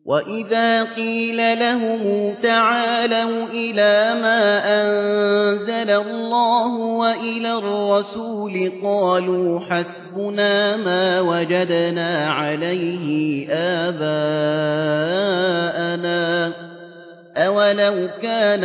وَإِذَا قِيلَ لَهُمْ تَعَالَوْا إِلَىٰ مَا أَنزَلَ اللَّهُ وَإِلَى الرَّسُولِ قَالُوا حَسْبُنَا مَا وَجَدْنَا عَلَيْهِ آبَاءَنَا ۚ أَوَلَوْ كَانَ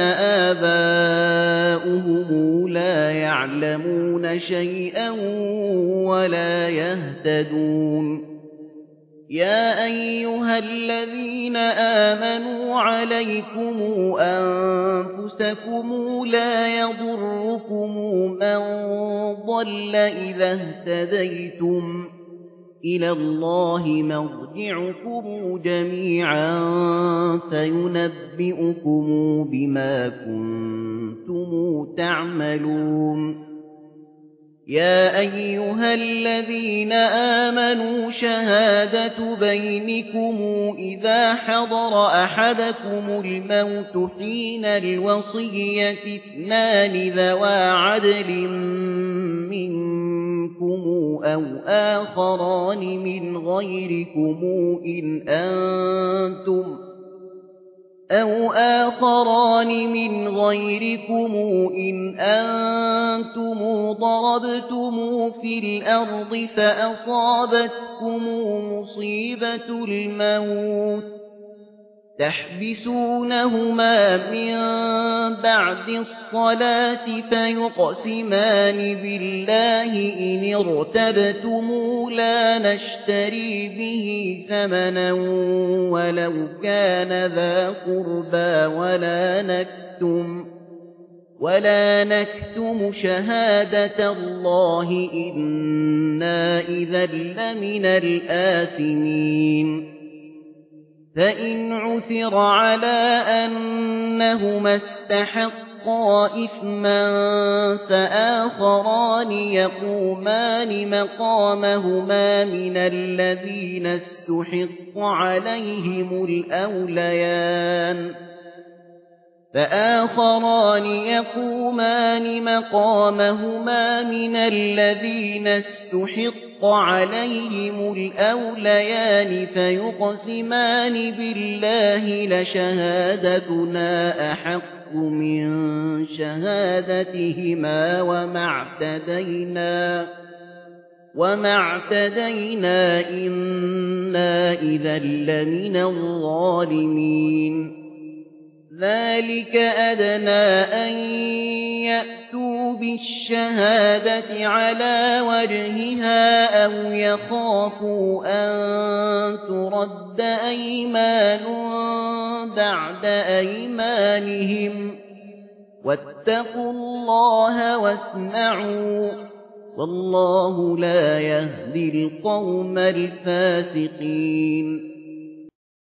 آبَاؤُهُمْ لَا يَعْلَمُونَ شَيْئًا وَلَا يَهْتَدُونَ يَا أَيُّهَا الَّذِينَ آمَنُوا عَلَيْكُمْ أَنفُسَكُمْ لَا يَضُرُّكُم مَّن ضَلَّ إِذَا اهْتَدَيْتُمْ ۚ إِلَى اللَّهِ مَرْجِعُكُمْ جَمِيعًا فَيُنَبِّئُكُم بِمَا كُنتُمْ تَعْمَلُونَ يَا أَيُّهَا الَّذِينَ آمَنُوا شَهَادَةُ بَيْنِكُمْ إِذَا حَضَرَ أَحَدَكُمُ الْمَوْتُ حِينَ الْوَصِيَّةِ اثْنَانِ ذَوَا عَدْلٍ مِّنكُمْ أَوْ آخَرَانِ مِنْ غَيْرِكُمْ إِنْ أَنتُمْ ضَرَبْتُمْ فِي الْأَرْضِ فَأَصَابَتْكُمْ مُصِيبَةُ الْمَوْتِ تَحْبِسُونَهُمَا مِن بَعْدِ الصَّلَاةِ فَيُقْسِمَانِ بِاللَّهِ إِنِ ارْتَبْتُمْ لَا نَشْتَرِي بِهِ ثَمَنًا وَلَوْ كَانَ ذَا قُرْبَىٰ وَلَا نَكْتُمُ شَهَادَةَ اللَّهِ إِنَّا إِذًا لَّمِنَ الْآثِمِينَ فَإِنْ عُثِرَ عَلَىٰ أَنَّهُمَا اسْتَحَقَّا إِثْمًا فَآخَرَانِ يَقُومَانِ مَقَامَهُمَا مِنَ الَّذِينَ اسْتُحِقَّ عَلَيْهِمُ الْأَوْلَيَانِ فَيُقْسِمَانِ بِاللَّهِ لَشَهَادَتُنَا أَحَقُّ مِن شَهَادَتِهِمَا وَمَا اعْتَدَيْنَا إِنَّا إِذًا لَّمِنَ الظَّالِمِينَ ذَلِكَ أَدْنَىٰ أَن يَأْتُوا بِالشَّهَادَةِ عَلَىٰ وَجْهِهَا أَوْ يَخَافُوا أَن تُرَدَّ أَيْمَانٌ بَعْدَ أَيْمَانِهِمْ ۗ وَاتَّقُوا اللَّهَ وَاسْمَعُوا ۗ وَاللَّهُ لَا يَهْدِي الْقَوْمَ الْفَاسِقِينَ